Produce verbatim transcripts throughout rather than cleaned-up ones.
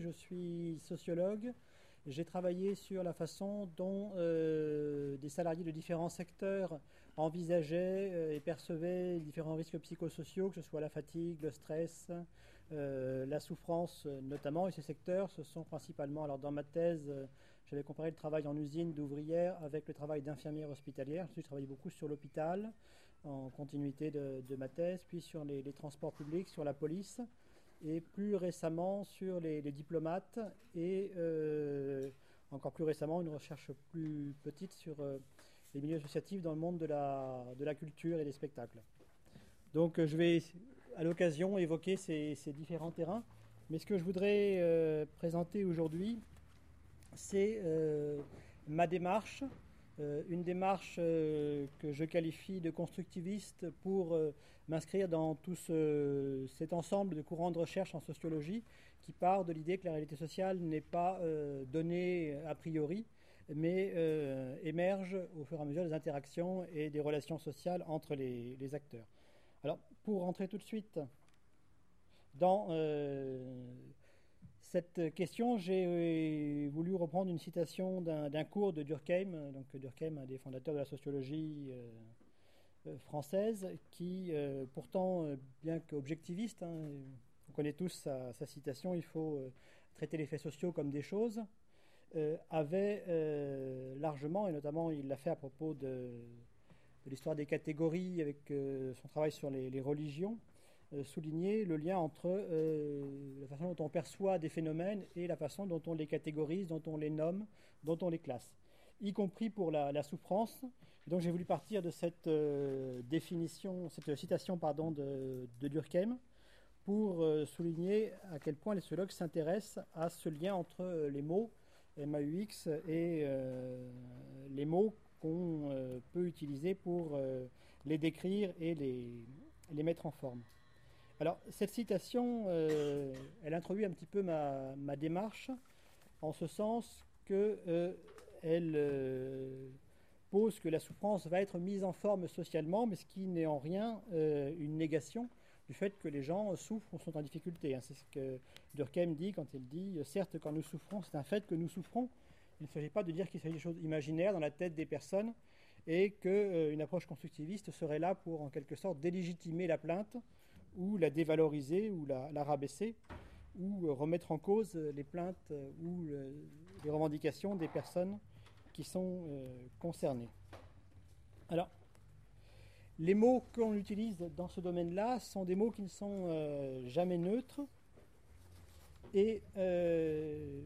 je suis sociologue. J'ai travaillé sur la façon dont euh, des salariés de différents secteurs envisageaient euh, et percevaient les différents risques psychosociaux, que ce soit la fatigue, le stress, euh, la souffrance notamment. Et ces secteurs, ce sont principalement, alors dans ma thèse, euh, j'avais comparé le travail en usine d'ouvrière avec le travail d'infirmière hospitalière. Ensuite, je travaillais beaucoup sur l'hôpital, en continuité de, de ma thèse, puis sur les, les transports publics, sur la police, et plus récemment sur les, les diplomates, et euh, encore plus récemment une recherche plus petite sur euh, les milieux associatifs dans le monde de la, de la culture et des spectacles. Donc euh, je vais à l'occasion évoquer ces, ces différents terrains, mais ce que je voudrais euh, présenter aujourd'hui, c'est euh, ma démarche, euh, une démarche euh, que je qualifie de constructiviste pour euh, m'inscrire dans tout ce, cet ensemble de courants de recherche en sociologie qui part de l'idée que la réalité sociale n'est pas euh, donnée a priori, mais euh, émerge au fur et à mesure des interactions et des relations sociales entre les, les acteurs. Alors, pour rentrer tout de suite dans euh, cette question, j'ai voulu reprendre une citation d'un cours de Durkheim, donc Durkheim, un des fondateurs de la sociologie euh, française, qui, euh, pourtant, bien qu'objectiviste, hein, on connaît tous sa, sa citation, il faut euh, traiter les faits sociaux comme des choses, euh, avait euh, largement, et notamment il l'a fait à propos de, de l'histoire des catégories avec euh, son travail sur les, les religions, euh, souligner le lien entre euh, la façon dont on perçoit des phénomènes et la façon dont on les catégorise, dont on les nomme, dont on les classe, y compris pour la, la souffrance. Et donc j'ai voulu partir de cette euh, définition, cette citation pardon, de, de Durkheim pour euh, souligner à quel point les sociologues s'intéressent à ce lien entre euh, les mots M A U X et euh, les mots qu'on euh, peut utiliser pour euh, les décrire et les, les mettre en forme. Alors, cette citation, euh, elle introduit un petit peu ma, ma démarche, en ce sens qu'elle euh, euh, pose que la souffrance va être mise en forme socialement, mais ce qui n'est en rien euh, une négation du fait que les gens souffrent ou sont en difficulté. Hein. C'est ce que Durkheim dit quand il dit « Certes, quand nous souffrons, c'est un fait que nous souffrons. Il ne s'agit pas de dire qu'il s'agit de choses imaginaires dans la tête des personnes et qu'une euh, approche constructiviste serait là pour, en quelque sorte, délégitimer la plainte ou la dévaloriser, ou la, la rabaisser, ou remettre en cause les plaintes ou le, les revendications des personnes qui sont euh, concernées. Alors, les mots qu'on utilise dans ce domaine-là sont des mots qui ne sont euh, jamais neutres, et euh,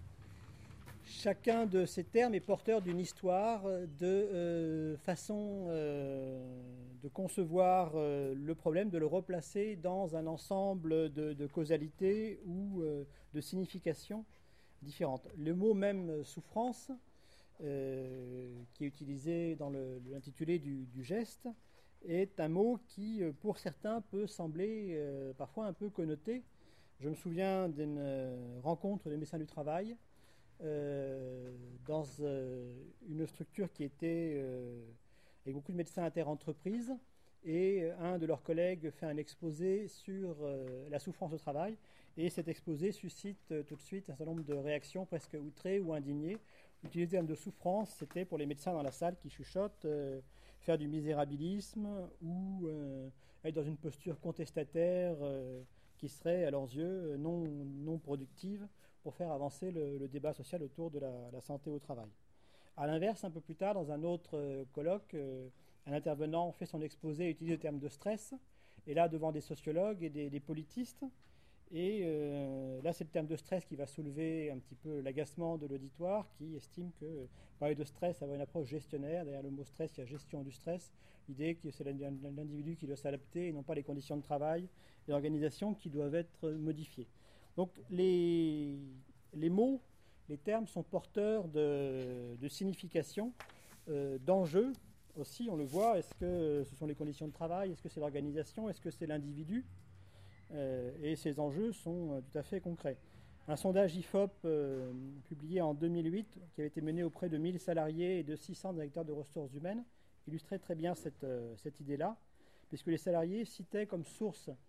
chacun de ces termes est porteur d'une histoire, de euh, façon euh, de concevoir euh, le problème, de le replacer dans un ensemble de, de causalités ou euh, de significations différentes. Le mot même souffrance, euh, qui est utilisé dans l'intitulé du, du geste, est un mot qui, pour certains, peut sembler euh, parfois un peu connoté. Je me souviens d'une rencontre des médecins du travail Euh, dans euh, une structure qui était euh, avec beaucoup de médecins interentreprises, et un de leurs collègues fait un exposé sur euh, la souffrance au travail, et cet exposé suscite euh, tout de suite un certain nombre de réactions presque outrées ou indignées. Utiliser le terme de souffrance, c'était pour les médecins dans la salle qui chuchotent euh, faire du misérabilisme ou euh, être dans une posture contestataire euh, qui serait à leurs yeux non, non productive pour faire avancer le, le débat social autour de la, la santé au travail. A l'inverse, un peu plus tard, dans un autre euh, colloque, euh, un intervenant fait son exposé et utilise le terme de stress, et là devant des sociologues et des, des politistes, et euh, là c'est le terme de stress qui va soulever un petit peu l'agacement de l'auditoire, qui estime que parler de stress, avoir une approche gestionnaire, derrière le mot stress il y a gestion du stress, l'idée que c'est l'individu qui doit s'adapter et non pas les conditions de travail et l'organisation qui doivent être modifiées. Donc les, les mots, les termes sont porteurs de, de signification, euh, d'enjeux aussi, on le voit. Est-ce que ce sont les conditions de travail? Est-ce que c'est l'organisation? Est-ce que c'est l'individu? euh, Et ces enjeux sont euh, tout à fait concrets. Un sondage I F O P euh, publié en deux mille huit, qui avait été mené auprès de mille salariés et de six cents directeurs de ressources humaines, illustrait très bien cette, euh, cette idée-là, puisque les salariés citaient comme source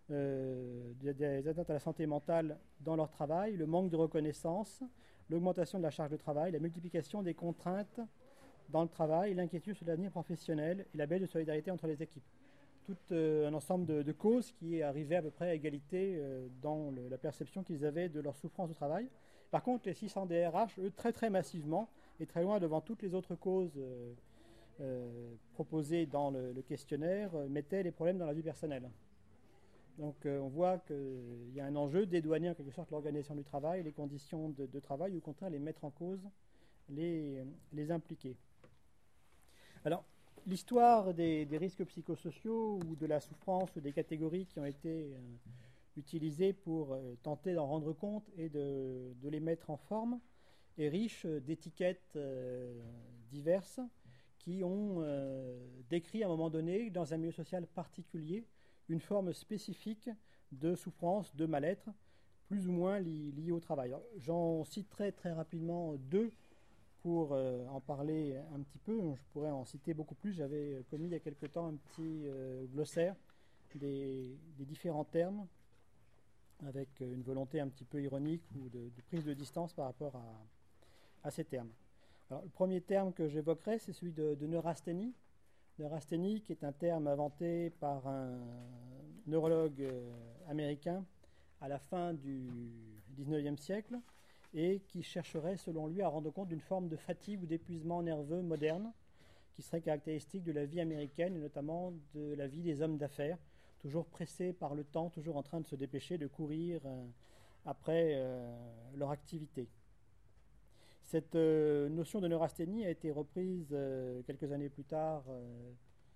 euh, des, des atteintes à la santé mentale dans leur travail, le manque de reconnaissance, l'augmentation de la charge de travail, la multiplication des contraintes dans le travail, l'inquiétude sur l'avenir professionnel et la baisse de solidarité entre les équipes. Tout euh, un ensemble de, de causes qui arrivaient à peu près à égalité euh, dans le, la perception qu'ils avaient de leur souffrance au travail. Par contre, les six cents D R H, eux, très très massivement et très loin devant toutes les autres causes euh, euh, proposées dans le, le questionnaire, euh, mettaient les problèmes dans la vie personnelle. Donc euh, on voit qu'il y a un enjeu d'édouaner en quelque sorte l'organisation du travail, les conditions de, de travail, ou au contraire les mettre en cause, les, les impliquer. Alors, l'histoire des, des risques psychosociaux ou de la souffrance ou des catégories qui ont été euh, utilisées pour euh, tenter d'en rendre compte et de, de les mettre en forme est riche d'étiquettes euh, diverses qui ont euh, décrit à un moment donné, dans un milieu social particulier, une forme spécifique de souffrance, de mal-être, plus ou moins li- liée au travail. Alors, j'en citerai très rapidement deux pour euh, en parler un petit peu. Je pourrais en citer beaucoup plus. J'avais commis il y a quelque temps un petit euh, glossaire des, des différents termes, avec une volonté un petit peu ironique ou de, de prise de distance par rapport à, à ces termes. Alors, le premier terme que j'évoquerai, c'est celui de, de neurasthénie. Neurasthénie, qui est un terme inventé par un neurologue euh, américain à la fin du dix-neuvième siècle et qui chercherait, selon lui, à rendre compte d'une forme de fatigue ou d'épuisement nerveux moderne qui serait caractéristique de la vie américaine et notamment de la vie des hommes d'affaires, toujours pressés par le temps, toujours en train de se dépêcher, de courir euh, après euh, leur activité. Cette euh, notion de neurasthénie a été reprise euh, quelques années plus tard euh,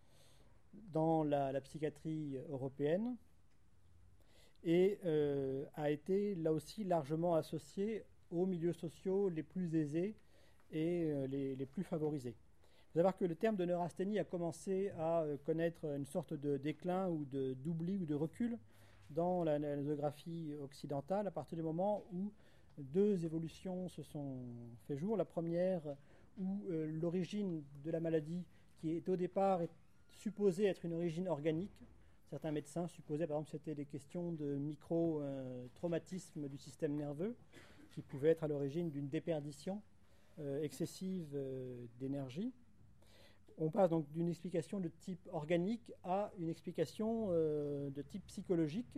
dans la, la psychiatrie européenne et euh, a été là aussi largement associée aux milieux sociaux les plus aisés et euh, les, les plus favorisés. Il faut savoir que le terme de neurasthénie a commencé à euh, connaître une sorte de déclin ou de, d'oubli ou de recul dans la, la nosographie occidentale à partir du moment où deux évolutions se sont fait jour. La première, où euh, l'origine de la maladie, qui est au départ supposée être une origine organique, certains médecins supposaient par exemple que c'était des questions de micro-traumatisme euh, du système nerveux, qui pouvaient être à l'origine d'une déperdition euh, excessive euh, d'énergie. On passe donc d'une explication de type organique à une explication euh, de type psychologique.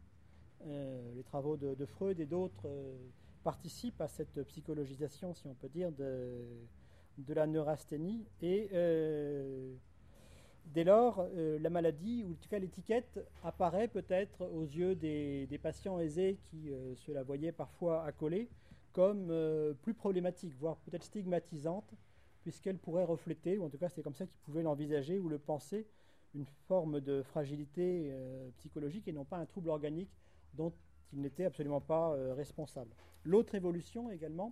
Euh, les travaux de, de Freud et d'autres euh, participent à cette psychologisation, si on peut dire, de, de la neurasthénie. Et euh, dès lors, euh, la maladie, ou en tout cas l'étiquette, apparaît peut-être aux yeux des, des patients aisés qui euh, se la voyaient parfois accolée comme euh, plus problématique, voire peut-être stigmatisante, puisqu'elle pourrait refléter, ou en tout cas c'est comme ça qu'ils pouvaient l'envisager ou le penser, une forme de fragilité euh, psychologique et non pas un trouble organique dont il n'était absolument pas euh, responsable. L'autre évolution également,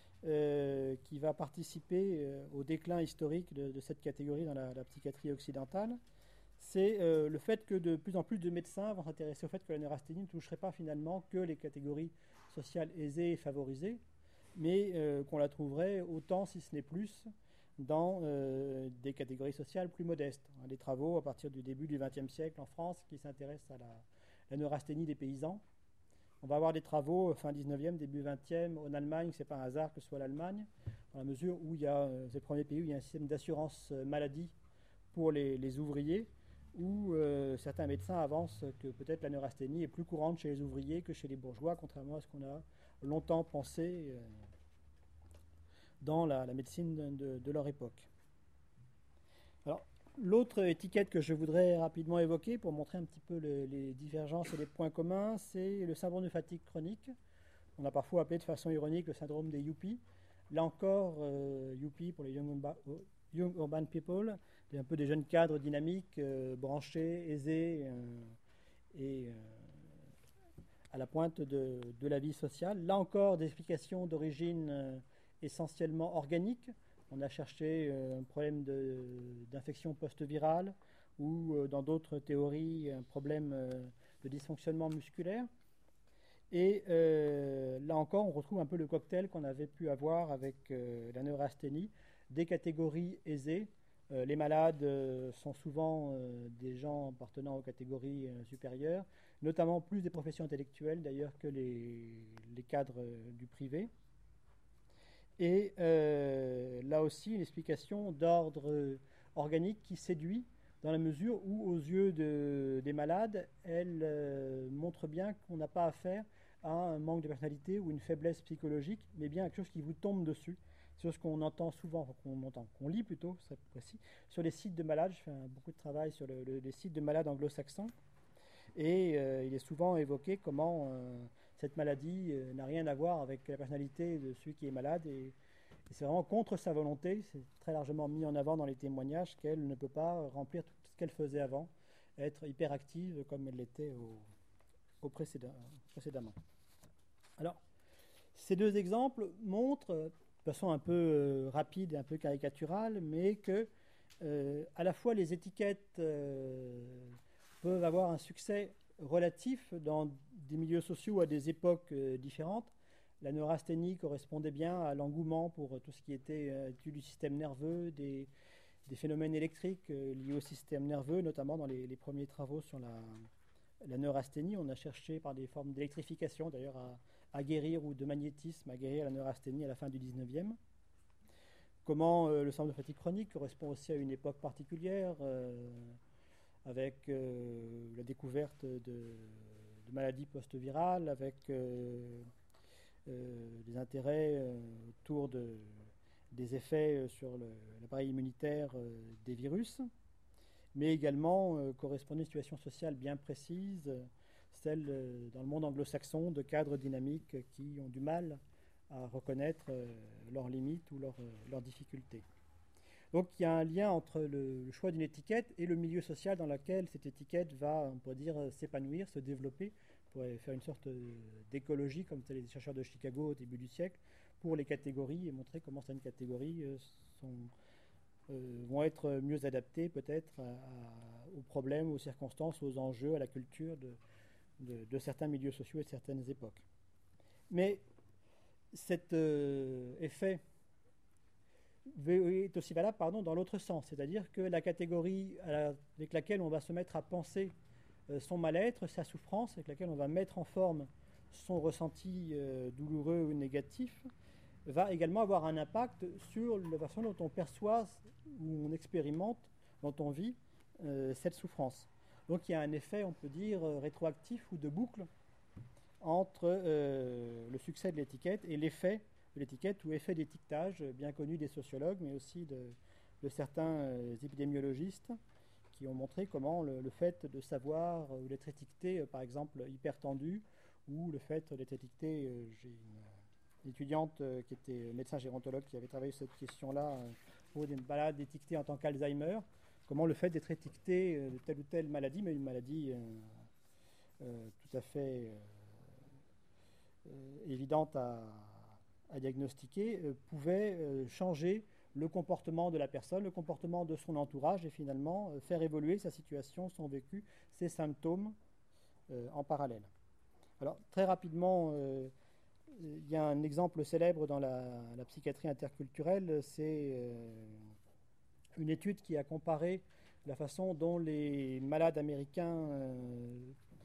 euh, qui va participer euh, au déclin historique de, de cette catégorie dans la, la psychiatrie occidentale, c'est euh, le fait que de plus en plus de médecins vont s'intéresser au fait que la neurasthénie ne toucherait pas finalement que les catégories sociales aisées et favorisées, mais euh, qu'on la trouverait autant, si ce n'est plus, dans euh, des catégories sociales plus modestes. Des travaux à partir du début du vingtième siècle en France qui s'intéressent à la, la neurasthénie des paysans. On va avoir des travaux fin dix-neuvième, début vingtième en Allemagne, c'est pas un hasard que ce soit l'Allemagne, dans la mesure où il y a, euh, c'est le premier pays où il y a un système d'assurance euh, maladie pour les, les ouvriers, où euh, certains médecins avancent que peut-être la neurasthénie est plus courante chez les ouvriers que chez les bourgeois, contrairement à ce qu'on a longtemps pensé euh, dans la, la médecine de, de, de leur époque. Alors, l'autre étiquette que je voudrais rapidement évoquer pour montrer un petit peu le, les divergences et les points communs, c'est le syndrome de fatigue chronique. On a parfois appelé de façon ironique le syndrome des yuppies. Là encore, euh, yuppie pour les young, urba, young urban people, un peu des jeunes cadres dynamiques, euh, branchés, aisés euh, et euh, à la pointe de, de la vie sociale. Là encore, des explications d'origine euh, essentiellement organique. On a cherché euh, un problème de, d'infection post-virale ou euh, dans d'autres théories un problème euh, de dysfonctionnement musculaire. Et euh, là encore, on retrouve un peu le cocktail qu'on avait pu avoir avec euh, la neurasthénie, des catégories aisées. Euh, les malades euh, sont souvent euh, des gens appartenant aux catégories euh, supérieures. notamment plus des professions intellectuelles d'ailleurs que les, les cadres du privé. Et euh, là aussi, une explication d'ordre organique qui séduit dans la mesure où, aux yeux de, des malades, elle euh, montre bien qu'on n'a pas affaire à un manque de personnalité ou une faiblesse psychologique, mais bien à quelque chose qui vous tombe dessus. C'est ce qu'on entend souvent, enfin, qu'on entend, qu'on lit plutôt, c'est précis, sur les sites de malades. Je fais un, beaucoup de travail sur le, le, les sites de malades anglo-saxons, et euh, il est souvent évoqué comment euh, cette maladie euh, n'a rien à voir avec la personnalité de celui qui est malade, et, et c'est vraiment contre sa volonté, c'est très largement mis en avant dans les témoignages, qu'elle ne peut pas remplir tout ce qu'elle faisait avant, être hyperactive comme elle l'était au, au précédent, précédemment. Alors, ces deux exemples montrent, de façon un peu euh, rapide et un peu caricaturale, mais que euh, à la fois les étiquettes euh, peuvent avoir un succès relatif dans des milieux sociaux ou à des époques euh, différentes. La neurasthénie correspondait bien à l'engouement pour tout ce qui était euh, étude du système nerveux, des, des phénomènes électriques euh, liés au système nerveux, notamment dans les, les premiers travaux sur la, la neurasthénie. On a cherché par des formes d'électrification, d'ailleurs, à, à guérir, ou de magnétisme, à guérir la neurasthénie à la fin du dix-neuvième. Comment euh, le syndrome de fatigue chronique correspond aussi à une époque particulière, euh, avec euh, la découverte de, de maladies post-virales, avec euh, euh, des intérêts euh, autour de, des effets sur l'appareil immunitaire euh, des virus, mais également euh, correspondait à une situation sociale bien précise, euh, celle euh, dans le monde anglo-saxon de cadres dynamiques qui ont du mal à reconnaître euh, leurs limites ou leurs, euh, leurs difficultés. Donc il y a un lien entre le, le choix d'une étiquette et le milieu social dans lequel cette étiquette va, on pourrait dire, s'épanouir, se développer. On pourrait faire une sorte d'écologie, comme les chercheurs de Chicago au début du siècle, pour les catégories et montrer comment certaines catégories euh, sont, euh, vont être mieux adaptées peut-être à, à, aux problèmes, aux circonstances, aux enjeux, à la culture de, de, de certains milieux sociaux et de certaines époques. Mais cet euh, effet est aussi valable pardon, dans l'autre sens, c'est-à-dire que la catégorie avec laquelle on va se mettre à penser euh, son mal-être, sa souffrance, avec laquelle on va mettre en forme son ressenti euh, douloureux ou négatif, va également avoir un impact sur la façon dont on perçoit ou on expérimente, dont on vit euh, cette souffrance. Donc il y a un effet, on peut dire, rétroactif ou de boucle entre euh, le succès de l'étiquette et l'effet de l'étiquette ou effet d'étiquetage bien connu des sociologues, mais aussi de, de certains euh, épidémiologistes qui ont montré comment le, le fait de savoir ou d'être étiqueté, euh, par exemple, hypertendu, ou le fait d'être étiqueté, euh, j'ai une, une étudiante euh, qui était médecin gérontologue qui avait travaillé sur cette question-là euh, pour des malades étiquetés en tant qu'Alzheimer, comment le fait d'être étiqueté euh, de telle ou telle maladie, mais une maladie euh, euh, tout à fait euh, évidente à à diagnostiquer, euh, pouvait euh, changer le comportement de la personne, le comportement de son entourage et finalement euh, faire évoluer sa situation, son vécu, ses symptômes euh, en parallèle. Alors très rapidement, euh, il y a un exemple célèbre dans la, la psychiatrie interculturelle, c'est euh, une étude qui a comparé la façon dont les malades américains euh,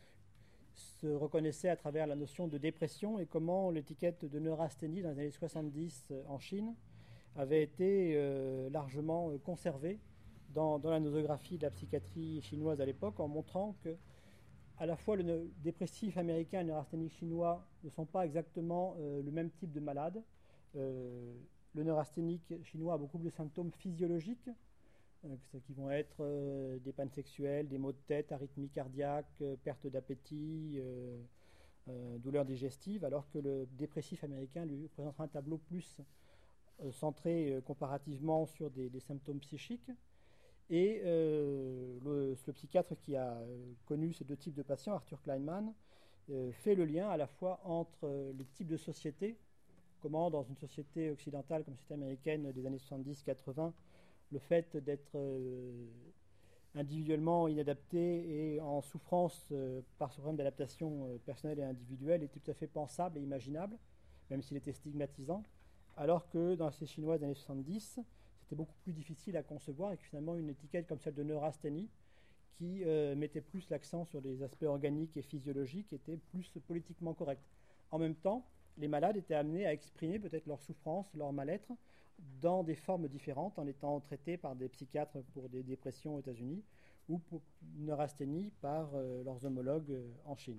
se reconnaissait à travers la notion de dépression et comment l'étiquette de neurasthénie dans les années soixante-dix en Chine avait été euh, largement conservée dans, dans la nosographie de la psychiatrie chinoise à l'époque, en montrant que à la fois le dépressif américain et le neurasthénique chinois ne sont pas exactement euh, le même type de malade. Euh, le neurasthénique chinois a beaucoup plus de symptômes physiologiques, qui vont être euh, des pannes sexuelles, des maux de tête, arythmie cardiaque, euh, perte d'appétit, euh, euh, douleurs digestives, alors que le dépressif américain lui présentera un tableau plus euh, centré euh, comparativement sur des, des symptômes psychiques. Et euh, le, le psychiatre qui a euh, connu ces deux types de patients, Arthur Kleinman, euh, fait le lien à la fois entre euh, les types de sociétés, comment dans une société occidentale comme la société américaine des années soixante-dix quatre-vingts, le fait d'être euh, individuellement inadapté et en souffrance euh, par ce problème d'adaptation euh, personnelle et individuelle était tout à fait pensable et imaginable, même s'il était stigmatisant, alors que dans ces Chinois des années soixante-dix, c'était beaucoup plus difficile à concevoir et que finalement une étiquette comme celle de neurasthénie, qui euh, mettait plus l'accent sur des aspects organiques et physiologiques, qui étaient plus politiquement corrects. En même temps, les malades étaient amenés à exprimer peut-être leur souffrance, leur mal-être, dans des formes différentes, en étant traités par des psychiatres pour des dépressions aux États-Unis ou pour neurasthénie par euh, leurs homologues euh, en Chine.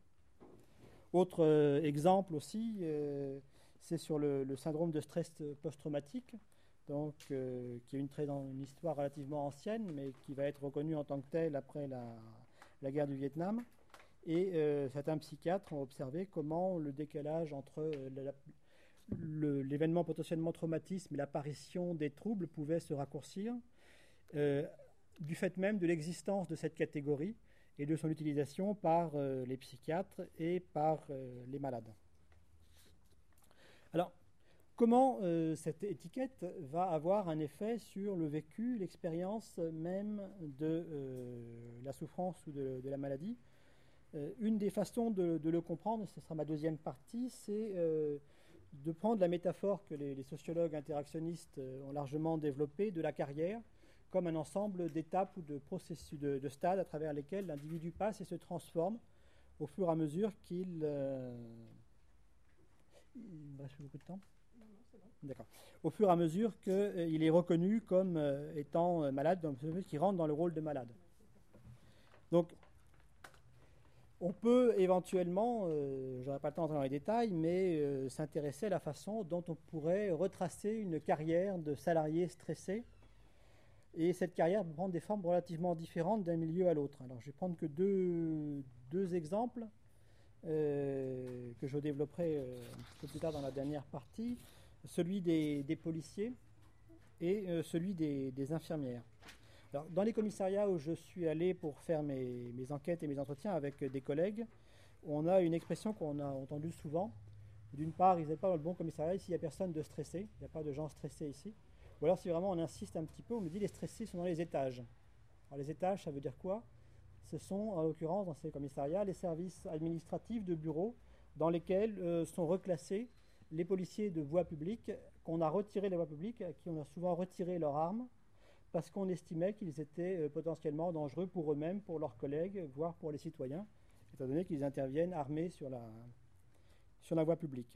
Autre euh, exemple aussi, euh, c'est sur le, le syndrome de stress post-traumatique, donc, euh, qui est une, très, une histoire relativement ancienne, mais qui va être reconnue en tant que telle après la, la guerre du Vietnam. Et euh, certains psychiatres ont observé comment le décalage entre euh, l'événement potentiellement traumatisme et l'apparition des troubles pouvait se raccourcir, euh, du fait même de l'existence de cette catégorie et de son utilisation par euh, les psychiatres et par euh, les malades. Alors, comment euh, cette étiquette va avoir un effet sur le vécu, l'expérience même de euh, la souffrance ou de, de la maladie? euh, Une des façons de, de le comprendre, ce sera ma deuxième partie, c'est euh, de prendre la métaphore que les, les sociologues interactionnistes ont largement développée de la carrière comme un ensemble d'étapes ou de processus, de, de stades à travers lesquels l'individu passe et se transforme au fur et à mesure qu'il... Euh... Il me reste beaucoup de temps ? Non, non, c'est bon. D'accord. Au fur et à mesure qu'il euh, est reconnu comme euh, étant euh, malade, donc qui rentre dans le rôle de malade. Donc, on peut éventuellement, euh, je n'aurai pas le temps d'entrer dans les détails, mais euh, s'intéresser à la façon dont on pourrait retracer une carrière de salarié stressé. Et cette carrière peut prendre des formes relativement différentes d'un milieu à l'autre. Alors, je vais prendre que deux, deux exemples euh, que je développerai euh, un petit peu plus tard dans la dernière partie. Celui des, des policiers et euh, celui des, des infirmières. Alors, dans les commissariats où je suis allé pour faire mes, mes enquêtes et mes entretiens avec des collègues, on a une expression qu'on a entendue souvent. D'une part, ils n'êtes pas dans le bon commissariat, ici il n'y a personne de stressé, il n'y a pas de gens stressés ici. Ou alors si vraiment on insiste un petit peu, on me dit les stressés sont dans les étages. Alors les étages, ça veut dire quoi? Ce sont en l'occurrence dans ces commissariats les services administratifs de bureaux dans lesquels euh, sont reclassés les policiers de voie publique qu'on a retirés de la voie publique, à qui on a souvent retiré leurs armes parce qu'on estimait qu'ils étaient euh, potentiellement dangereux pour eux-mêmes, pour leurs collègues, voire pour les citoyens, étant donné qu'ils interviennent armés sur la, sur la voie publique.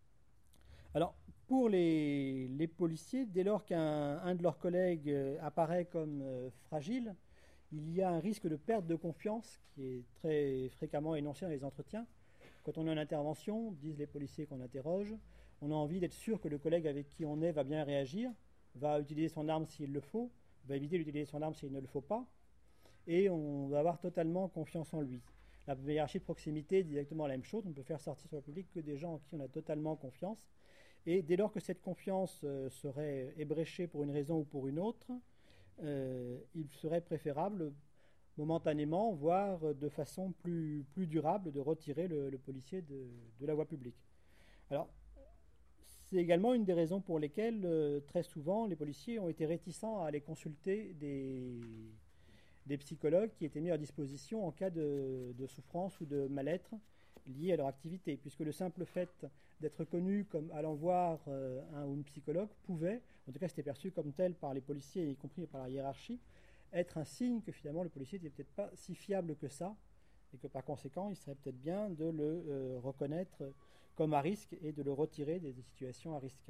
Alors, pour les, les policiers, dès lors qu'un un de leurs collègues euh, apparaît comme euh, fragile, il y a un risque de perte de confiance qui est très fréquemment énoncé dans les entretiens. Quand on est en intervention, disent les policiers qu'on interroge, on a envie d'être sûr que le collègue avec qui on est va bien réagir, va utiliser son arme s'il le faut, va éviter d'utiliser son arme s'il ne le faut pas, et on va avoir totalement confiance en lui. La hiérarchie de proximité dit exactement la même chose, on ne peut faire sortir sur le public que des gens en qui on a totalement confiance. Et dès lors que cette confiance euh, serait ébréchée pour une raison ou pour une autre, euh, il serait préférable momentanément, voire de façon plus, plus durable, de retirer le, le policier de, de la voie publique. Alors, c'est également une des raisons pour lesquelles, euh, très souvent, les policiers ont été réticents à aller consulter des, des psychologues qui étaient mis à disposition en cas de, de souffrance ou de mal-être liés à leur activité, puisque le simple fait d'être connu comme allant voir euh, un ou une psychologue pouvait, en tout cas c'était perçu comme tel par les policiers, y compris par la hiérarchie, être un signe que finalement le policier n'était peut-être pas si fiable que ça, et que par conséquent il serait peut-être bien de le euh, reconnaître comme à risque et de le retirer des, des situations à risque.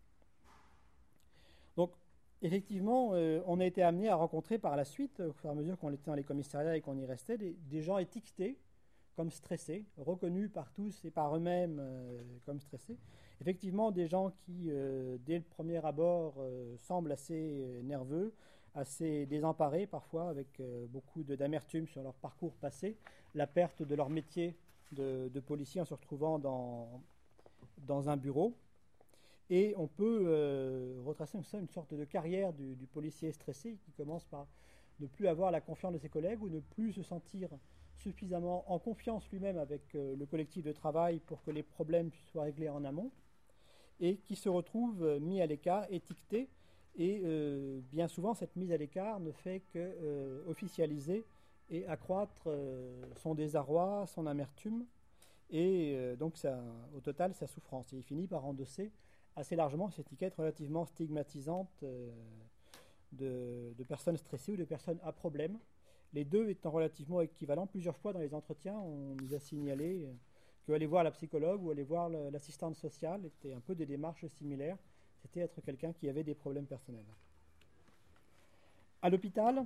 Donc effectivement, euh, on a été amené à rencontrer par la suite, au fur et à mesure qu'on était dans les commissariats et qu'on y restait, des, des gens étiquetés comme stressés, reconnus par tous et par eux-mêmes euh, comme stressés. Effectivement, des gens qui, euh, dès le premier abord, euh, semblent assez euh, nerveux, assez désemparés parfois, avec euh, beaucoup d'amertume sur leur parcours passé, la perte de leur métier de, de policier en se retrouvant dans, dans un bureau. Et on peut euh, retracer ça, une sorte de carrière du, du policier stressé qui commence par ne plus avoir la confiance de ses collègues ou ne plus se sentir suffisamment en confiance lui-même avec euh, le collectif de travail pour que les problèmes soient réglés en amont, et qui se retrouve euh, mis à l'écart, étiqueté, et euh, bien souvent cette mise à l'écart ne fait que euh, officialiser et accroître euh, son désarroi, son amertume, et euh, donc ça, au total sa souffrance. Et il finit par endosser assez largement cette étiquette relativement stigmatisante euh, de, de personnes stressées ou de personnes à problème, les deux étant relativement équivalents. Plusieurs fois dans les entretiens, on nous a signalé euh, qu'aller voir la psychologue ou aller voir le- l'assistante sociale étaient un peu des démarches similaires. C'était être quelqu'un qui avait des problèmes personnels. À l'hôpital,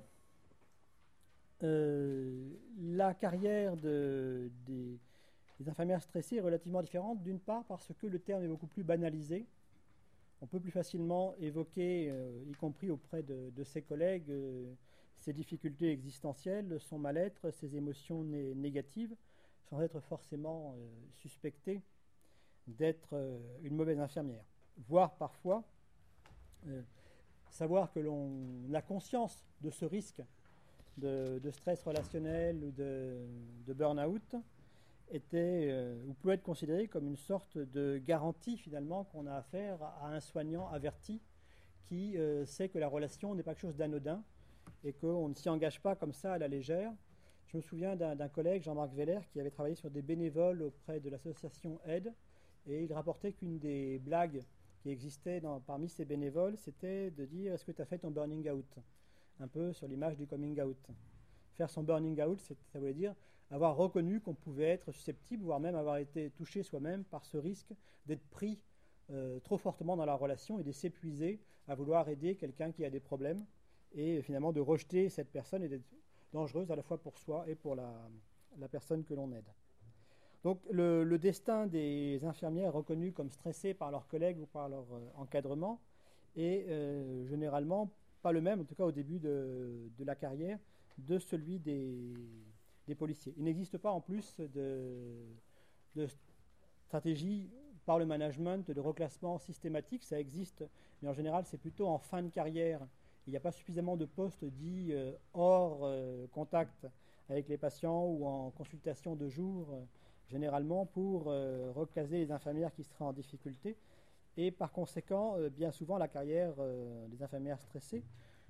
euh, la carrière de- des, des infirmières stressées est relativement différente, d'une part parce que le terme est beaucoup plus banalisé. On peut plus facilement évoquer, euh, y compris auprès de, de ses collègues, euh, ses difficultés existentielles, son mal-être, ses émotions né- négatives, sans être forcément euh, suspecté d'être euh, une mauvaise infirmière. Voire parfois, euh, savoir que l'on a conscience de ce risque de, de stress relationnel ou de, de burn-out était euh, ou peut être considéré comme une sorte de garantie finalement qu'on a affaire à un soignant averti qui euh, sait que la relation n'est pas quelque chose d'anodin et qu'on ne s'y engage pas comme ça à la légère. Je me souviens d'un, d'un collègue, Jean-Marc Veller, qui avait travaillé sur des bénévoles auprès de l'association Aide, et il rapportait qu'une des blagues qui existait dans, parmi ces bénévoles, c'était de dire: est-ce que tu as fait ton burning out? Un peu sur l'image du coming out. Faire son burning out, ça voulait dire avoir reconnu qu'on pouvait être susceptible, voire même avoir été touché soi-même par ce risque d'être pris euh, trop fortement dans la relation et de s'épuiser à vouloir aider quelqu'un qui a des problèmes et finalement de rejeter cette personne et d'être dangereuse à la fois pour soi et pour la, la personne que l'on aide. Donc le, le destin des infirmières reconnues comme stressées par leurs collègues ou par leur euh, encadrement est euh, généralement pas le même, en tout cas au début de, de la carrière, de celui des, des policiers. Il n'existe pas en plus de, de stratégie par le management de reclassement systématique, ça existe, mais en général c'est plutôt en fin de carrière. Il n'y a pas suffisamment de postes dits euh, hors euh, contact avec les patients ou en consultation de jour, euh, généralement pour euh, recaser les infirmières qui seraient en difficulté. Et par conséquent, euh, bien souvent, la carrière euh, des infirmières stressées,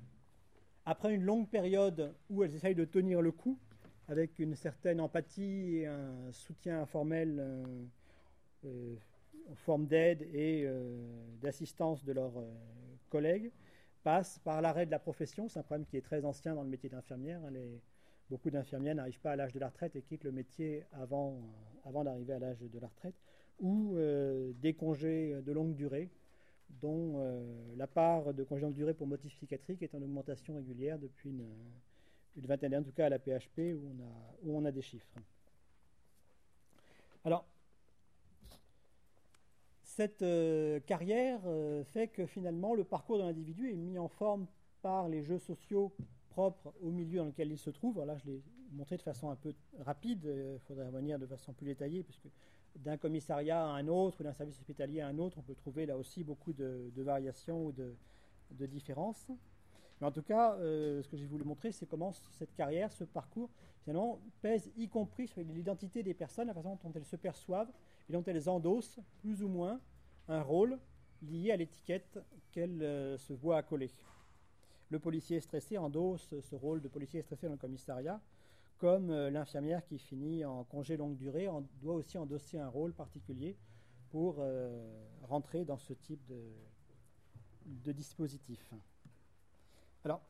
après une longue période où elles essayent de tenir le coup, avec une certaine empathie et un soutien informel euh, euh, en forme d'aide et euh, d'assistance de leurs euh, collègues, passe par l'arrêt de la profession. C'est un problème qui est très ancien dans le métier d'infirmière. Les, beaucoup d'infirmières n'arrivent pas à l'âge de la retraite et quittent le métier avant, euh, avant d'arriver à l'âge de la retraite, ou euh, des congés de longue durée, dont euh, la part de congés de longue durée pour motif psychiatrique est en augmentation régulière depuis une, une vingtaine d'années, en tout cas à la P H P, où on a, où on a des chiffres. Alors, cette euh, carrière euh, fait que finalement le parcours de l'individu est mis en forme par les jeux sociaux propres au milieu dans lequel il se trouve. Alors là, je l'ai montré de façon un peu rapide, il euh, faudrait revenir de façon plus détaillée, puisque d'un commissariat à un autre ou d'un service hospitalier à un autre, on peut trouver là aussi beaucoup de, de variations ou de, de différences. Mais en tout cas, euh, ce que j'ai voulu montrer, c'est comment cette carrière, ce parcours, finalement, pèse y compris sur l'identité des personnes, la façon dont elles se perçoivent et dont elles endossent plus ou moins un rôle lié à l'étiquette qu'elles euh, se voient accoler. Le policier stressé endosse ce rôle de policier stressé dans le commissariat, comme euh, l'infirmière qui finit en congé longue durée en, doit aussi endosser un rôle particulier pour euh, rentrer dans ce type de, de dispositif. Alors,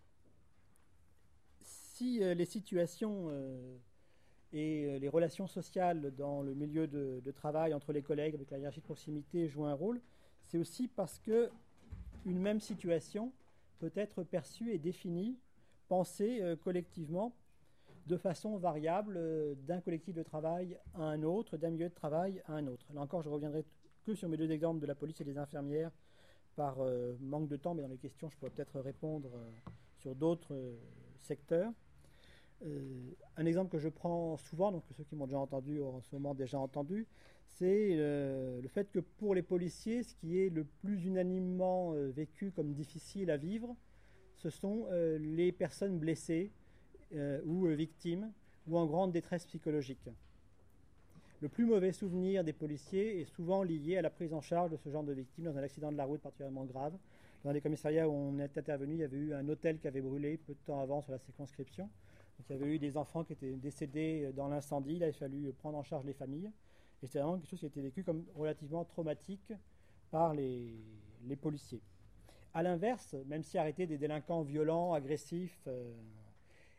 si euh, les situations euh, et euh, les relations sociales dans le milieu de, de travail entre les collègues avec la hiérarchie de proximité jouent un rôle, c'est aussi parce que une même situation peut être perçue et définie, pensée euh, collectivement de façon variable euh, d'un collectif de travail à un autre, d'un milieu de travail à un autre. Là encore, je reviendrai que sur mes deux exemples de la police et des infirmières par euh, manque de temps, mais dans les questions, je pourrais peut-être répondre euh, sur d'autres euh, secteurs. Euh, un exemple que je prends souvent, donc ceux qui m'ont déjà entendu ont en ce moment déjà entendu, c'est euh, le fait que pour les policiers, ce qui est le plus unanimement euh, vécu comme difficile à vivre, ce sont euh, les personnes blessées euh, ou euh, victimes ou en grande détresse psychologique. Le plus mauvais souvenir des policiers est souvent lié à la prise en charge de ce genre de victimes dans un accident de la route particulièrement grave. Dans les commissariats où on est intervenu, il y avait eu un hôtel qui avait brûlé peu de temps avant sur la circonscription. Donc, il y avait eu des enfants qui étaient décédés dans l'incendie. Il a fallu prendre en charge les familles. Et c'était vraiment quelque chose qui a été vécu comme relativement traumatique par les, les policiers. A l'inverse, même si arrêter des délinquants violents, agressifs, euh,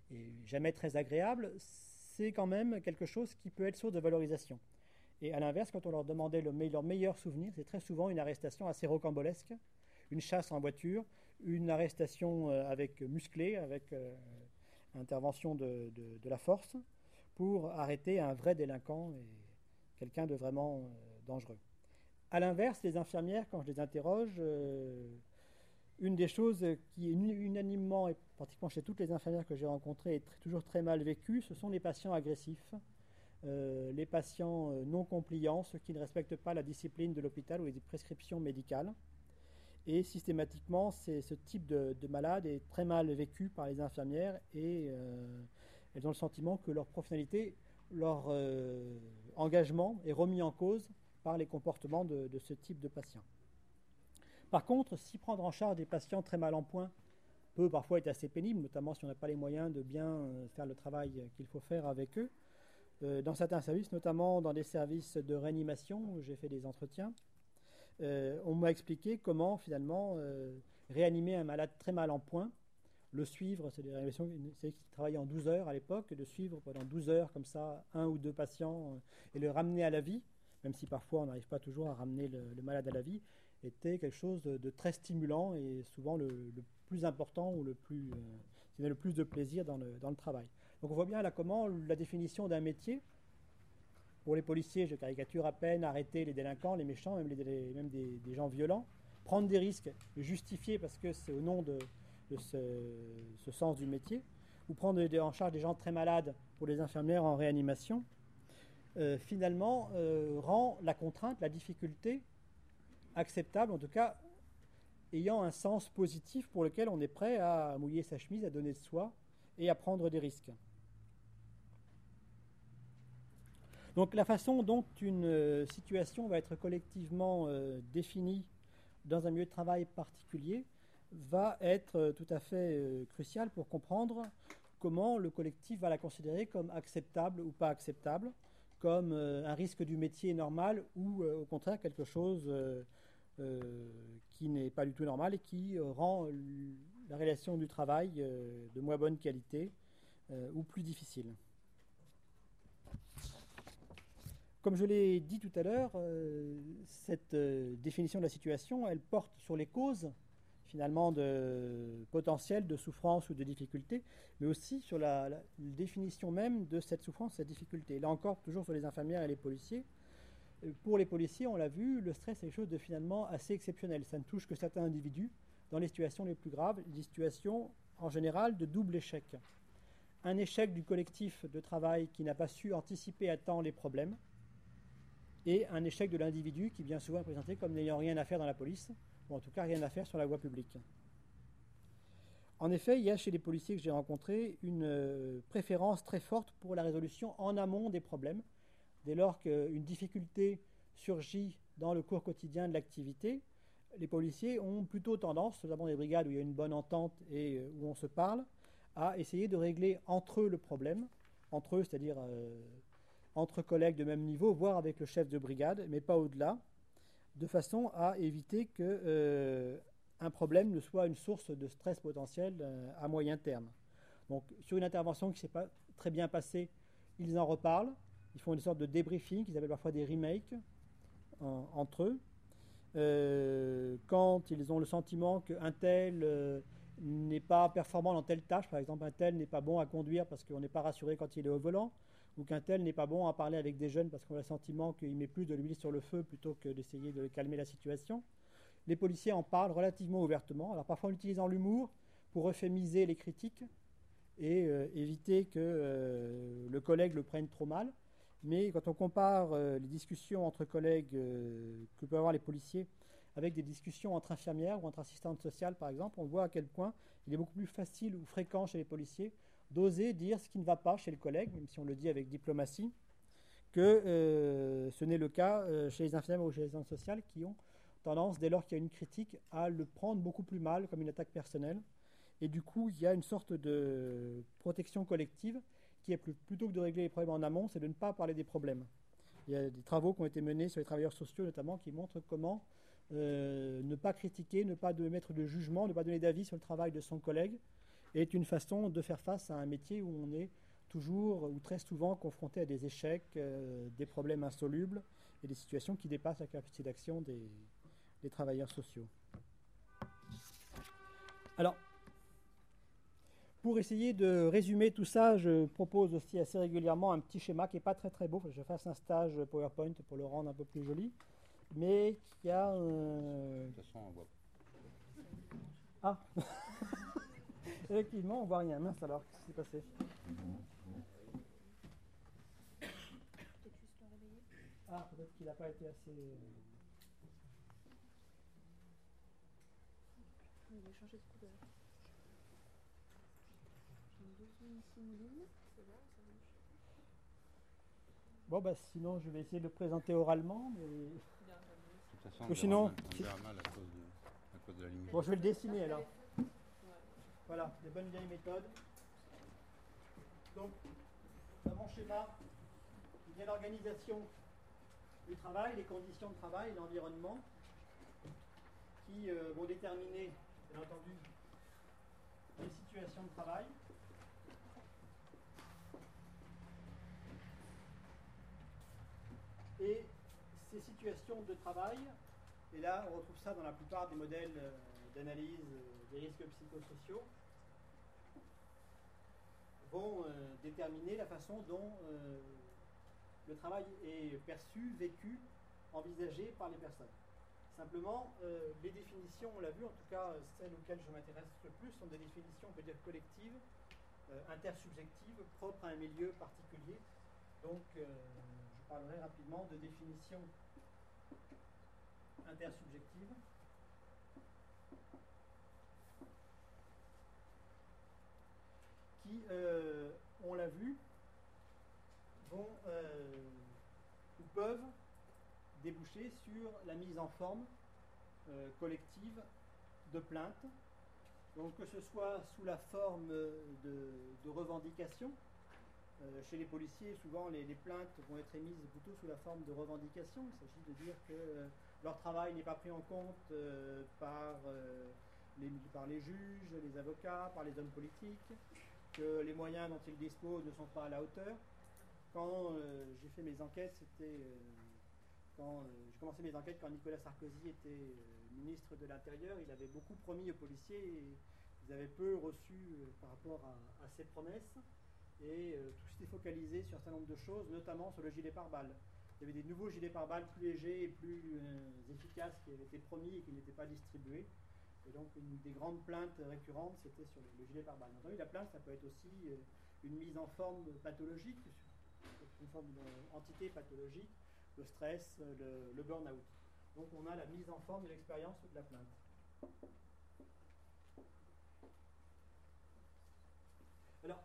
et jamais très agréable, c'est quand même quelque chose qui peut être source de valorisation. Et à l'inverse, quand on leur demandait le me leur meilleur souvenir, c'est très souvent une arrestation assez rocambolesque, une chasse en voiture, une arrestation euh, avec musclée, avec euh, intervention de, de, de la force, pour arrêter un vrai délinquant et quelqu'un de vraiment euh, dangereux. À l'inverse, les infirmières, quand je les interroge, euh, une des choses qui est unanimement, et pratiquement chez toutes les infirmières que j'ai rencontrées, est toujours très mal vécue, ce sont les patients agressifs, euh, les patients euh, non compliants, ceux qui ne respectent pas la discipline de l'hôpital ou les prescriptions médicales. Et systématiquement, ce type de, de malade est très mal vécu par les infirmières et euh, elles ont le sentiment que leur professionnalité, leur euh, engagement est remis en cause par les comportements de, de ce type de patients. Par contre, si prendre en charge des patients très mal en point peut parfois être assez pénible, notamment si on n'a pas les moyens de bien faire le travail qu'il faut faire avec eux, euh, dans certains services, notamment dans des services de réanimation où j'ai fait des entretiens, euh, on m'a expliqué comment finalement euh, réanimer un malade très mal en point, le suivre, c'est des réanimations qui travaillaient en douze heures à l'époque, de suivre pendant douze heures comme ça un ou deux patients euh, et le ramener à la vie, même si parfois on n'arrive pas toujours à ramener le, le malade à la vie, était quelque chose de, de très stimulant et souvent le, le plus important ou le plus, euh, qui donnait le plus de plaisir dans le, dans le travail. Donc on voit bien là comment la définition d'un métier, pour les policiers, je caricature à peine, arrêter les délinquants, les méchants, même, les, même des, des gens violents, prendre des risques, justifier parce que c'est au nom de, de ce, ce sens du métier, ou prendre en charge des gens très malades pour les infirmières en réanimation, euh, finalement euh, rend la contrainte, la difficulté acceptable, en tout cas ayant un sens positif pour lequel on est prêt à mouiller sa chemise, à donner de soi et à prendre des risques. Donc la façon dont une euh, situation va être collectivement euh, définie dans un milieu de travail particulier va être euh, tout à fait euh, cruciale pour comprendre comment le collectif va la considérer comme acceptable ou pas acceptable, comme euh, un risque du métier normal ou euh, au contraire quelque chose euh, euh, qui n'est pas du tout normal et qui euh, rend la réalisation du travail euh, de moins bonne qualité euh, ou plus difficile. Comme je l'ai dit tout à l'heure, euh, cette euh, définition de la situation, elle porte sur les causes finalement de potentiel de souffrance ou de difficulté, mais aussi sur la, la définition même de cette souffrance, cette difficulté. Là encore, toujours sur les infirmières et les policiers. Pour les policiers, on l'a vu, le stress est quelque chose de finalement assez exceptionnel. Ça ne touche que certains individus dans les situations les plus graves, des situations en général de double échec. Un échec du collectif de travail qui n'a pas su anticiper à temps les problèmes, et un échec de l'individu qui bien souvent est présenté comme n'ayant rien à faire dans la police, ou en tout cas rien à faire sur la voie publique. En effet, il y a chez les policiers que j'ai rencontrés une euh, préférence très forte pour la résolution en amont des problèmes. Dès lors qu'une difficulté surgit dans le cours quotidien de l'activité, les policiers ont plutôt tendance, notamment des brigades où il y a une bonne entente et euh, où on se parle, à essayer de régler entre eux le problème, entre eux, c'est-à-dire euh, entre collègues de même niveau, voire avec le chef de brigade, mais pas au-delà, de façon à éviter que euh, un problème ne soit une source de stress potentiel euh, à moyen terme. Donc, sur une intervention qui ne s'est pas très bien passée, ils en reparlent, ils font une sorte de débriefing, qu'ils appellent parfois des remakes, en, entre eux. Euh, quand ils ont le sentiment qu'un tel euh, n'est pas performant dans telle tâche, par exemple, un tel n'est pas bon à conduire parce qu'on n'est pas rassuré quand il est au volant, ou qu'un tel n'est pas bon à parler avec des jeunes parce qu'on a le sentiment qu'il met plus de l'huile sur le feu plutôt que d'essayer de calmer la situation. Les policiers en parlent relativement ouvertement, alors parfois en utilisant l'humour pour euphémiser les critiques et euh, éviter que euh, le collègue le prenne trop mal. Mais quand on compare euh, les discussions entre collègues euh, que peuvent avoir les policiers avec des discussions entre infirmières ou entre assistantes sociales, par exemple, on voit à quel point il est beaucoup plus facile ou fréquent chez les policiers d'oser dire ce qui ne va pas chez le collègue, même si on le dit avec diplomatie, que euh, ce n'est le cas euh, chez les infirmières ou chez les assistantes sociales qui ont tendance, dès lors qu'il y a une critique, à le prendre beaucoup plus mal comme une attaque personnelle. Et du coup, il y a une sorte de protection collective qui est plus, plutôt que de régler les problèmes en amont, c'est de ne pas parler des problèmes. Il y a des travaux qui ont été menés sur les travailleurs sociaux notamment qui montrent comment euh, ne pas critiquer, ne pas de mettre de jugement, ne pas donner d'avis sur le travail de son collègue est une façon de faire face à un métier où on est toujours ou très souvent confronté à des échecs, euh, des problèmes insolubles et des situations qui dépassent la capacité d'action des, des travailleurs sociaux. Alors, pour essayer de résumer tout ça, je propose aussi assez régulièrement un petit schéma qui n'est pas très très beau. Je fasse un stage PowerPoint pour le rendre un peu plus joli, mais qui a... Euh... De toute façon, on voit. Ah effectivement, on voit rien. Mince alors, qu'est-ce qui s'est passé? Ah, peut-être qu'il n'a pas été assez... Il a changé de couleur. Bon, bah sinon, je vais essayer de le présenter oralement, mais... De toute façon, Ou on sinon... verra mal, on verra mal à cause de, à cause de la lumière. Bon, je vais le dessiner alors. Voilà, des bonnes vieilles méthodes. Donc, dans mon schéma, il y a l'organisation du travail, les conditions de travail, l'environnement, qui euh, vont déterminer, bien entendu, les situations de travail. Et ces situations de travail, et là on retrouve ça dans la plupart des modèles euh, d'analyse euh, des risques psychosociaux, vont euh, déterminer la façon dont euh, le travail est perçu, vécu, envisagé par les personnes. Simplement, euh, les définitions, on l'a vu, en tout cas celles auxquelles je m'intéresse le plus, sont des définitions, on peut dire, collectives, euh, intersubjectives, propres à un milieu particulier. Donc, euh, je parlerai rapidement de définitions intersubjectives. Qui, euh, on l'a vu, vont euh, ou peuvent déboucher sur la mise en forme euh, collective de plaintes. Donc que ce soit sous la forme de, de revendications. Euh, chez les policiers, souvent les, les plaintes vont être émises plutôt sous la forme de revendications. Il s'agit de dire que euh, leur travail n'est pas pris en compte euh, par, euh, les, par les juges, les avocats, par les hommes politiques, que les moyens dont ils disposent ne sont pas à la hauteur. Quand euh, j'ai fait mes enquêtes, c'était euh, quand euh, j'ai commencé mes enquêtes quand Nicolas Sarkozy était euh, ministre de l'Intérieur. Il avait beaucoup promis aux policiers et ils avaient peu reçu euh, par rapport à, à ses promesses. Et euh, tout s'était focalisé sur un certain nombre de choses, notamment sur le gilet pare-balles. Il y avait des nouveaux gilets pare-balles plus légers et plus euh, efficaces qui avaient été promis et qui n'étaient pas distribués. Et donc une des grandes plaintes récurrentes, c'était sur le, le gilet pare-balles. Entendu, la plainte, ça peut être aussi euh, une mise en forme pathologique, une forme d'entité pathologique, le stress, le, le burn-out. Donc on a la mise en forme de l'expérience de la plainte. Alors,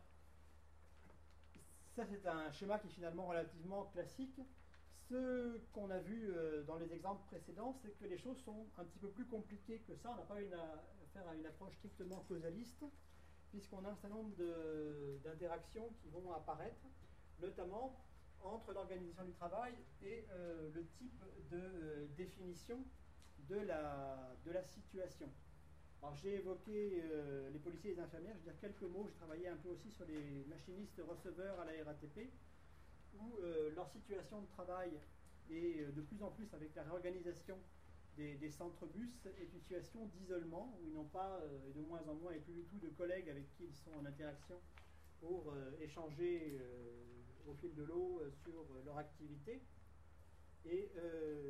ça c'est un schéma qui est finalement relativement classique. Ce qu'on a vu euh, dans les exemples précédents, c'est que les choses sont un petit peu plus compliquées que ça. On n'a pas une, affaire à une approche strictement causaliste, puisqu'on a un certain nombre d'interactions qui vont apparaître, notamment entre l'organisation du travail et euh, le type de euh, définition de la, de la situation. Alors j'ai évoqué euh, les policiers et les infirmières, je vais dire quelques mots. J'ai travaillé un peu aussi sur les machinistes receveurs à la R A T P, où euh, leur situation de travail est euh, de plus en plus, avec la réorganisation des, des centres bus, est une situation d'isolement, où ils n'ont pas, euh, de moins en moins, et plus du tout de collègues avec qui ils sont en interaction pour euh, échanger euh, au fil de l'eau euh, sur euh, leur activité. Et euh,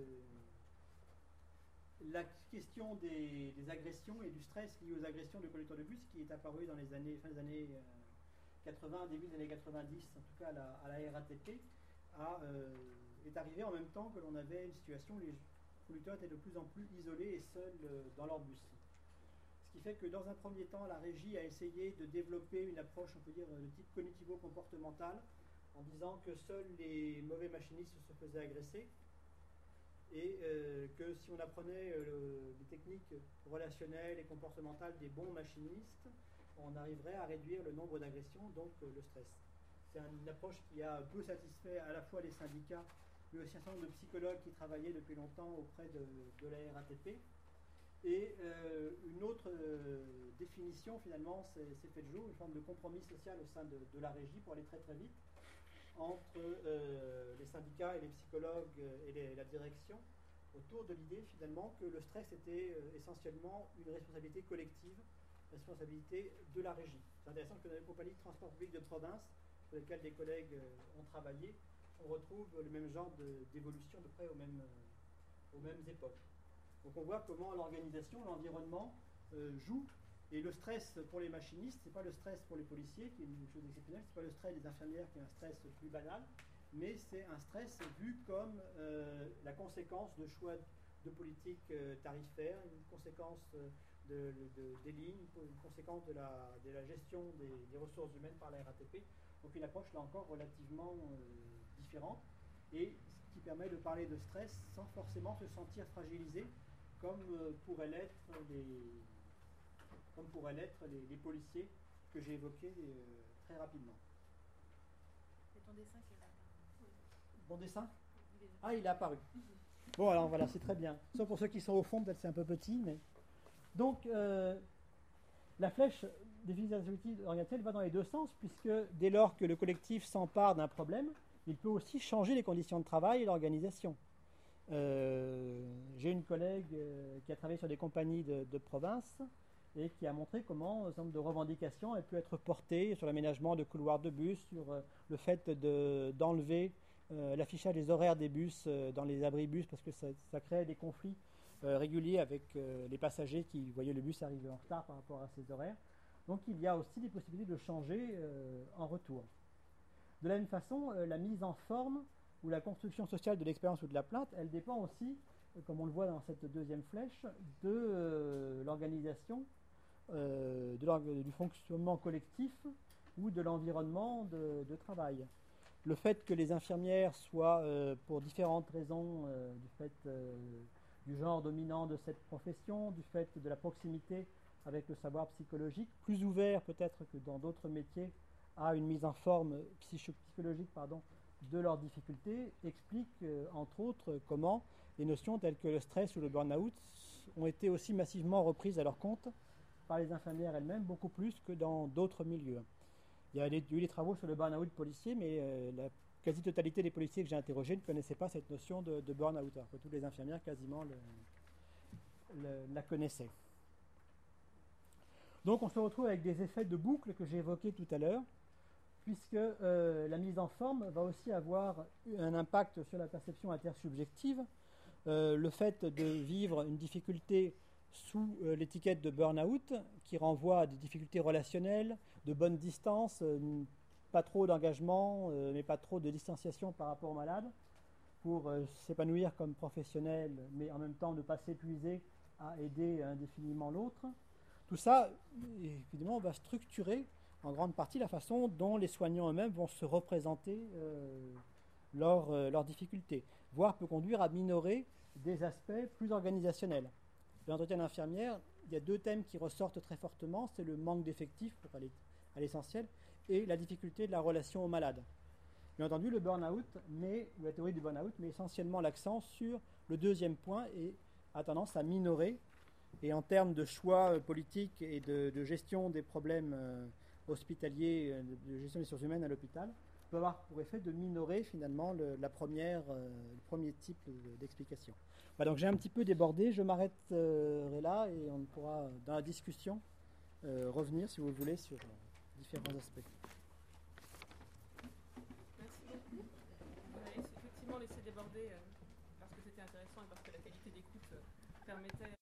la question des, des agressions et du stress lié aux agressions de conducteurs de bus, qui est apparu dans les années, fin des années euh, quatre-vingts, début des années quatre-vingt-dix, en tout cas à la, à la R A T P, a, euh, est arrivé en même temps que l'on avait une situation où les conducteurs étaient de plus en plus isolés et seuls euh, dans leur bus. Ce qui fait que dans un premier temps, la régie a essayé de développer une approche, on peut dire, de type cognitivo-comportemental, en disant que seuls les mauvais machinistes se faisaient agresser, et euh, que si on apprenait euh, les techniques relationnelles et comportementales des bons machinistes, on arriverait à réduire le nombre d'agressions, donc euh, le stress. C'est une approche qui a peu satisfait à la fois les syndicats, mais aussi un certain nombre de psychologues qui travaillaient depuis longtemps auprès de, de la R A T P. Et euh, une autre euh, définition, finalement, s'est fait de jour, une forme de compromis social au sein de, de la régie, pour aller très très vite, entre euh, les syndicats et les psychologues et les, la direction, autour de l'idée, finalement, que le stress était euh, essentiellement une responsabilité collective, responsabilité de la régie. C'est intéressant que dans les compagnies de transport public de province, sur lesquelles des collègues euh, ont travaillé, on retrouve le même genre d'évolution de, de près aux mêmes, euh, aux mêmes époques. Donc on voit comment l'organisation, l'environnement euh, joue, et le stress pour les machinistes, c'est pas le stress pour les policiers, qui est une chose exceptionnelle, c'est pas le stress des infirmières qui est un stress plus banal, mais c'est un stress vu comme euh, la conséquence de choix de politique euh, tarifaire, une conséquence euh, de, de, des lignes, une conséquence de la, de la gestion des, des ressources humaines par la R A T P. Donc une approche là encore relativement euh, différente, et ce qui permet de parler de stress sans forcément se sentir fragilisé, comme euh, pourraient l'être les, comme pourraient l'être les, les policiers que j'ai évoqués euh, très rapidement. C'est ton dessin qui est là. Bon dessin? Ah, il est apparu. Bon, alors voilà, c'est très bien. Sauf pour ceux qui sont au fond, peut-être c'est un peu petit, mais... Donc, euh, la flèche des initiatives organisationnelles va dans les deux sens, puisque dès lors que le collectif s'empare d'un problème, il peut aussi changer les conditions de travail et l'organisation. Euh, j'ai une collègue euh, qui a travaillé sur des compagnies de, de province et qui a montré comment un certain nombre de revendications a pu être portées sur l'aménagement de couloirs de bus, sur euh, le fait de, d'enlever euh, l'affichage des horaires des bus euh, dans les abribus, parce que ça, ça créait des conflits euh, réguliers avec euh, les passagers qui voyaient le bus arriver en retard par rapport à ces horaires. Donc il y a aussi des possibilités de changer euh, en retour. De la même façon, euh, la mise en forme ou la construction sociale de l'expérience ou de la plainte, elle dépend aussi, euh, comme on le voit dans cette deuxième flèche, de euh, l'organisation, euh, de l'org du fonctionnement collectif ou de l'environnement de, de travail. Le fait que les infirmières soient, euh, pour différentes raisons, euh, du fait euh, du genre dominant de cette profession, du fait de la proximité avec le savoir psychologique, plus ouvert peut-être que dans d'autres métiers à une mise en forme psychologique pardon, de leurs difficultés, explique euh, entre autres comment les notions telles que le stress ou le burn-out ont été aussi massivement reprises à leur compte par les infirmières elles-mêmes, beaucoup plus que dans d'autres milieux. Il y a eu des travaux sur le burn-out policier, mais euh, la quasi-totalité des policiers que j'ai interrogés ne connaissaient pas cette notion de, de burn-out, alors que toutes les infirmières quasiment le, le, la connaissaient. Donc on se retrouve avec des effets de boucle que j'ai évoqués tout à l'heure, puisque euh, la mise en forme va aussi avoir un impact sur la perception intersubjective. Euh, le fait de vivre une difficulté sous euh, l'étiquette de burn-out, qui renvoie à des difficultés relationnelles, de bonne distance, euh, pas trop d'engagement, euh, mais pas trop de distanciation par rapport aux malades, pour euh, s'épanouir comme professionnel, mais en même temps ne pas s'épuiser à aider indéfiniment l'autre. Tout ça, évidemment, va structurer en grande partie la façon dont les soignants eux-mêmes vont se représenter euh, leurs euh, leur difficultés, voire peut conduire à minorer des aspects plus organisationnels. Dans l'entretien d'infirmière, il y a deux thèmes qui ressortent très fortement, c'est le manque d'effectifs, pour aller à l'essentiel, et la difficulté de la relation aux malades. Bien entendu, le burn-out, mais, ou la théorie du burn-out, met essentiellement l'accent sur le deuxième point et a tendance à minorer. Et en termes de choix euh, politiques et de, de gestion des problèmes euh, hospitaliers, euh, de gestion des ressources humaines à l'hôpital, peut avoir pour effet de minorer finalement le, la première, euh, le premier type d'explication. Voilà, donc j'ai un petit peu débordé, je m'arrêterai euh, là et on pourra, dans la discussion, euh, revenir, si vous le voulez, sur euh, différents aspects. Merci beaucoup. On a effectivement laissé déborder euh, parce que c'était intéressant et parce que la qualité d'écoute euh, permettait